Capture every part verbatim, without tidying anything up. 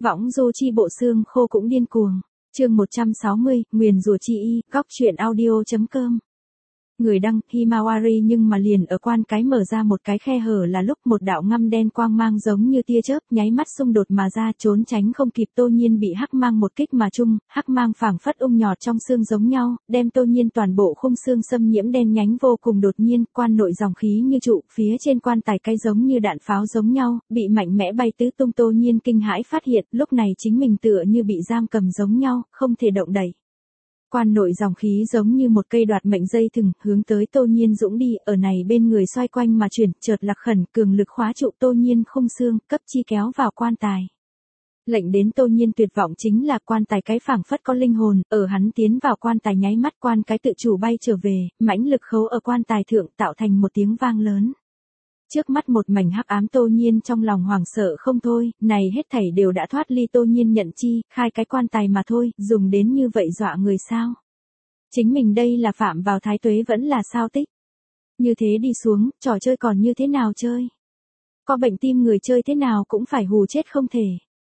Võng du chi bộ xương khô cũng điên cuồng. Chương một trăm sáu mươi, nguyền rủa chi y, góc truyện audio chấm com. Người đăng, Himawari nhưng mà liền ở quan cái mở ra một cái khe hở là lúc một đạo ngăm đen quang mang giống như tia chớp nháy mắt xung đột mà ra, trốn tránh không kịp. Tô Nhiên bị hắc mang một kích mà chung, hắc mang phảng phất ung nhọt trong xương giống nhau, đem Tô Nhiên toàn bộ khung xương xâm nhiễm đen nhánh vô cùng. Đột nhiên, quan nội dòng khí như trụ, phía trên quan tài cái giống như đạn pháo giống nhau, bị mạnh mẽ bay tứ tung. Tô Nhiên kinh hãi phát hiện, lúc này chính mình tựa như bị giam cầm giống nhau, không thể động đậy. Quan nội dòng khí giống như một cây đoạt mệnh dây thừng, hướng tới Tô Nhiên dũng đi, ở này bên người xoay quanh mà chuyển, chợt lạc khẩn, cường lực khóa trụ Tô Nhiên khung xương, cấp chi kéo vào quan tài. Lệnh đến Tô Nhiên tuyệt vọng chính là quan tài cái phảng phất có linh hồn, ở hắn tiến vào quan tài nháy mắt quan cái tự chủ bay trở về, mãnh lực khấu ở quan tài thượng tạo thành một tiếng vang lớn. Trước mắt một mảnh hắc ám. Tô Nhiên trong lòng hoảng sợ không thôi, này hết thảy đều đã thoát ly Tô Nhiên nhận chi, khai cái quan tài mà thôi, dùng đến như vậy dọa người sao? Chính mình đây là phạm vào thái tuế vẫn là sao tích? Như thế đi xuống, trò chơi còn như thế nào chơi? Có bệnh tim người chơi thế nào cũng phải hù chết không thể.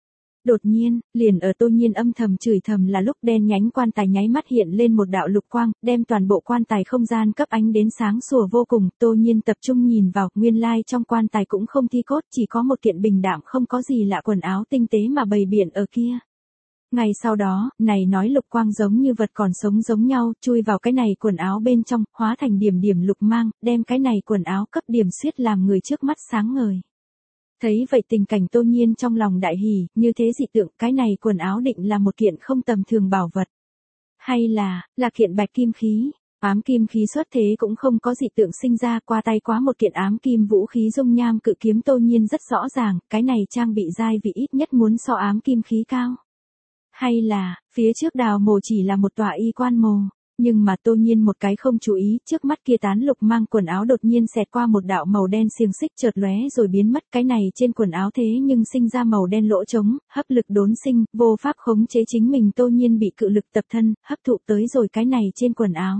Đột nhiên, liền ở Tô Nhiên âm thầm chửi thầm là lúc đen nhánh quan tài nháy mắt hiện lên một đạo lục quang, đem toàn bộ quan tài không gian cấp ánh đến sáng sủa vô cùng. Tô Nhiên tập trung nhìn vào, nguyên lai trong quan tài cũng không thi cốt, chỉ có một kiện bình đạm không có gì lạ quần áo tinh tế mà bày biện ở kia. Ngày sau đó, này nói lục quang giống như vật còn sống giống nhau, chui vào cái này quần áo bên trong, hóa thành điểm điểm lục mang, đem cái này quần áo cấp điểm xiết làm người trước mắt sáng ngời. Thấy vậy tình cảnh Tô Nhiên trong lòng đại hỉ, như thế dị tượng, cái này quần áo định là một kiện không tầm thường bảo vật. Hay là, là kiện bạch kim khí, ám kim khí xuất thế cũng không có dị tượng sinh ra, qua tay quá một kiện ám kim vũ khí dung nham cự kiếm. Tô Nhiên rất rõ ràng, cái này trang bị giai vị ít nhất muốn so ám kim khí cao. Hay là, phía trước đào mồ chỉ là một tòa y quan mồ. Nhưng mà Tô Nhiên một cái không chú ý, trước mắt kia tán lục mang quần áo đột nhiên xẹt qua một đạo màu đen xiềng xích chợt lóe rồi biến mất. Cái này trên quần áo thế nhưng sinh ra màu đen lỗ trống, hấp lực đốn sinh, vô pháp khống chế chính mình. Tô Nhiên bị cự lực tập thân, hấp thụ tới rồi cái này trên quần áo.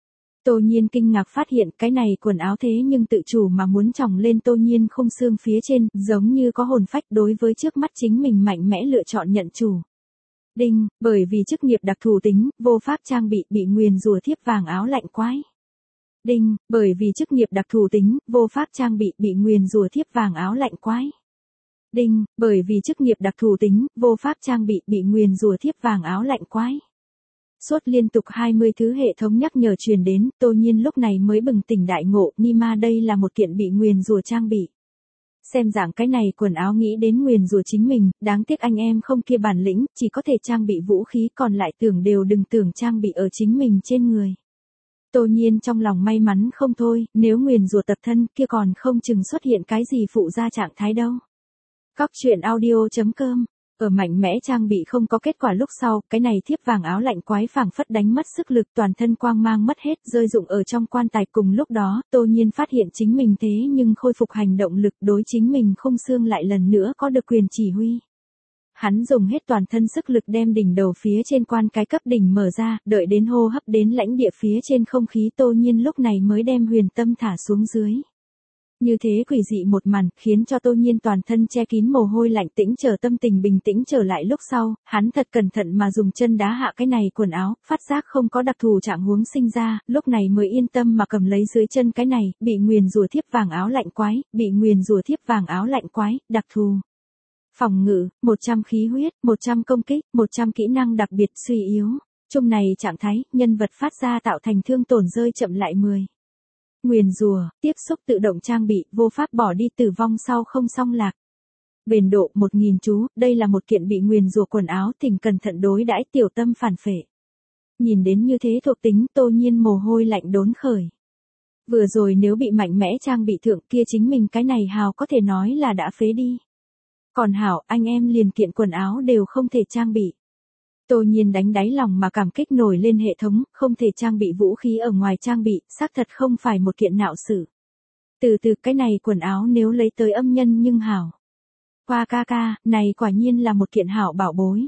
Tô Nhiên kinh ngạc phát hiện cái này quần áo thế nhưng tự chủ mà muốn chồng lên Tô Nhiên khung xương phía trên, giống như có hồn phách đối với trước mắt chính mình mạnh mẽ lựa chọn nhận chủ. Đinh, bởi vì chức nghiệp đặc thù tính, vô pháp trang bị, bị nguyền rủa thiếp vàng áo lạnh quái. Đinh, bởi vì chức nghiệp đặc thù tính, vô pháp trang bị, bị nguyền rủa thiếp vàng áo lạnh quái. Đinh, bởi vì chức nghiệp đặc thù tính, vô pháp trang bị, bị nguyền rủa thiếp vàng áo lạnh quái. Suốt liên tục hai mươi thứ hệ thống nhắc nhở truyền đến, Tô Nhiên lúc này mới bừng tỉnh đại ngộ, Nima đây là một kiện bị nguyền rủa trang bị. Xem dạng cái này quần áo nghĩ đến nguyền rủa chính mình, đáng tiếc anh em không kia bản lĩnh, chỉ có thể trang bị vũ khí, còn lại tưởng đều đừng tưởng trang bị ở chính mình trên người. Tô Nhiên trong lòng may mắn không thôi, nếu nguyền rủa tập thân kia còn không chừng xuất hiện cái gì phụ ra trạng thái đâu. Góc truyện audio chấm com. Ở mạnh mẽ trang bị không có kết quả lúc sau, cái này thiếp vàng áo lạnh quái phảng phất đánh mất sức lực, toàn thân quang mang mất hết, rơi rụng ở trong quan tài. Cùng lúc đó, Tô Nhiên phát hiện chính mình thế nhưng khôi phục hành động lực, đối chính mình khung xương lại lần nữa có được quyền chỉ huy. Hắn dùng hết toàn thân sức lực đem đỉnh đầu phía trên quan cái cấp đỉnh mở ra, đợi đến hô hấp đến lãnh địa phía trên không khí, Tô Nhiên lúc này mới đem huyền tâm thả xuống dưới. Như thế quỷ dị một màn, khiến cho Tô Nhiên toàn thân che kín mồ hôi lạnh, tĩnh chờ tâm tình bình tĩnh trở lại lúc sau, hắn thật cẩn thận mà dùng chân đá hạ cái này quần áo, phát giác không có đặc thù trạng huống sinh ra, lúc này mới yên tâm mà cầm lấy dưới chân cái này, bị nguyền rủa thiếp vàng áo lạnh quái, bị nguyền rủa thiếp vàng áo lạnh quái, đặc thù. Phòng ngự, một trăm khí huyết, một trăm công kích, một trăm kỹ năng đặc biệt suy yếu. Chung này trạng thái, nhân vật phát ra tạo thành thương tổn rơi chậm lại mười. Nguyền rủa, tiếp xúc tự động trang bị, vô pháp bỏ đi, tử vong sau không song lạc. Bền độ một nghìn chú, đây là một kiện bị nguyền rủa quần áo, thỉnh cẩn thận đối đãi, tiểu tâm phản phệ. Nhìn đến như thế thuộc tính, Tô Nhiên mồ hôi lạnh đốn khởi. Vừa rồi nếu bị mạnh mẽ trang bị thượng kia chính mình cái này hào có thể nói là đã phế đi. Còn hảo, anh em liền kiện quần áo đều không thể trang bị. Tô Nhiên đánh đáy lòng mà cảm kích nổi lên hệ thống, không thể trang bị vũ khí ở ngoài trang bị, xác thật không phải một kiện nạo sự. Từ từ cái này quần áo nếu lấy tới âm nhân nhưng hảo. Qua ca ca, này quả nhiên là một kiện hảo bảo bối.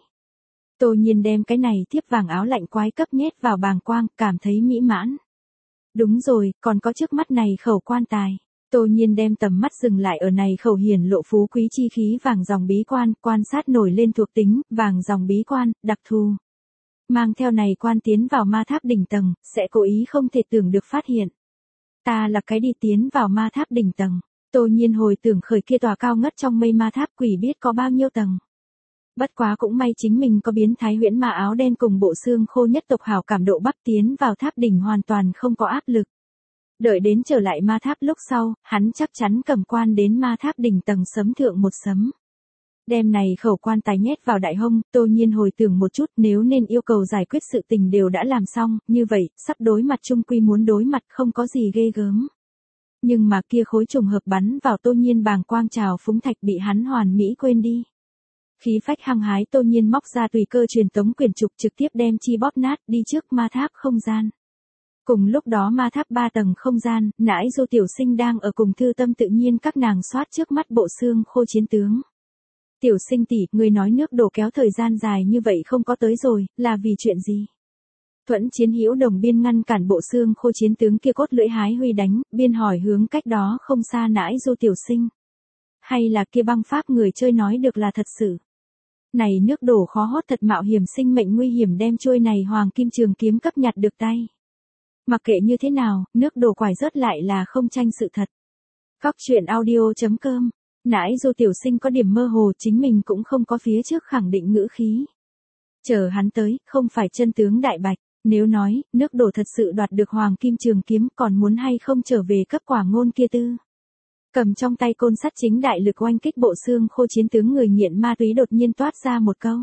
Tô Nhiên đem cái này thiếp vàng áo lạnh quái cấp nhét vào bàng quang, cảm thấy mỹ mãn. Đúng rồi, còn có trước mắt này khẩu quan tài. Tô Nhiên đem tầm mắt dừng lại ở này khẩu hiển lộ phú quý chi khí vàng dòng bí quan, quan sát nổi lên thuộc tính, vàng dòng bí quan, đặc thù. Mang theo này quan tiến vào ma tháp đỉnh tầng, sẽ cố ý không thể tưởng được phát hiện. Ta là cái đi tiến vào ma tháp đỉnh tầng. Tô Nhiên hồi tưởng khởi kia tòa cao ngất trong mây ma tháp, quỷ biết có bao nhiêu tầng. Bất quá cũng may chính mình có biến thái huyễn ma áo đen cùng bộ xương khô nhất tộc hảo cảm độ bắp tiến vào tháp đỉnh hoàn toàn không có áp lực. Đợi đến trở lại ma tháp lúc sau, hắn chắc chắn cầm quan đến ma tháp đỉnh tầng sấm thượng một sấm. Đem này khẩu quan tài nhét vào đại hông, Tô Nhiên hồi tưởng một chút, nếu nên yêu cầu giải quyết sự tình đều đã làm xong, như vậy, sắp đối mặt chung quy muốn đối mặt không có gì ghê gớm. Nhưng mà kia khối trùng hợp bắn vào Tô Nhiên bàng quang trào phúng thạch bị hắn hoàn mỹ quên đi. Khí phách hăng hái Tô Nhiên móc ra tùy cơ truyền tống quyển trục trực tiếp đem chi bóp nát đi trước ma tháp không gian. Cùng lúc đó ma tháp ba tầng không gian, nãi Du tiểu sinh đang ở cùng Thư Tâm tự nhiên các nàng soát trước mắt bộ xương khô chiến tướng. Tiểu sinh tỷ, người nói nước đổ kéo thời gian dài như vậy không có tới rồi, là vì chuyện gì? Thuẫn chiến hữu đồng biên ngăn cản bộ xương khô chiến tướng kia cốt lưỡi hái huy đánh, biên hỏi hướng cách đó không xa nãi Du tiểu sinh. Hay là kia băng pháp người chơi nói được là thật sự? Này nước đổ khó hốt thật mạo hiểm sinh mệnh nguy hiểm đem trôi này hoàng kim trường kiếm cấp nhặt được tay. Mặc kệ như thế nào, nước đổ quải rớt lại là không tranh sự thật. Góc truyện audio chấm com. Nãi Du tiểu sinh có điểm mơ hồ chính mình cũng không có phía trước khẳng định ngữ khí. Chờ hắn tới, không phải chân tướng đại bạch, nếu nói, nước đổ thật sự đoạt được hoàng kim trường kiếm còn muốn hay không trở về cấp quả ngôn kia tư. Cầm trong tay côn sắt chính đại lực oanh kích bộ xương khô chiến tướng người nghiện ma túy đột nhiên toát ra một câu.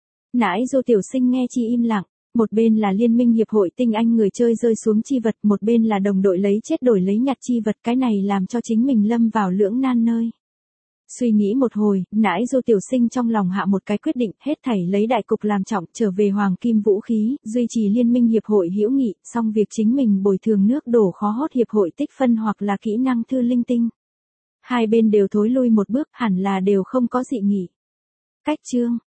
Nãi Du tiểu sinh nghe chi im lặng, một bên là liên minh hiệp hội tinh anh người chơi rơi xuống chi vật, một bên là đồng đội lấy chết đổi lấy nhặt chi vật, cái này làm cho chính mình lâm vào lưỡng nan nơi. Suy nghĩ một hồi, nãi Du tiểu sinh trong lòng hạ một cái quyết định, hết thảy lấy đại cục làm trọng, trở về hoàng kim vũ khí, duy trì liên minh hiệp hội hữu nghị, xong việc chính mình bồi thường nước đổ khó hốt hiệp hội tích phân hoặc là kỹ năng thư linh tinh. Hai bên đều thối lui một bước, hẳn là đều không có dị nghị. Cách chương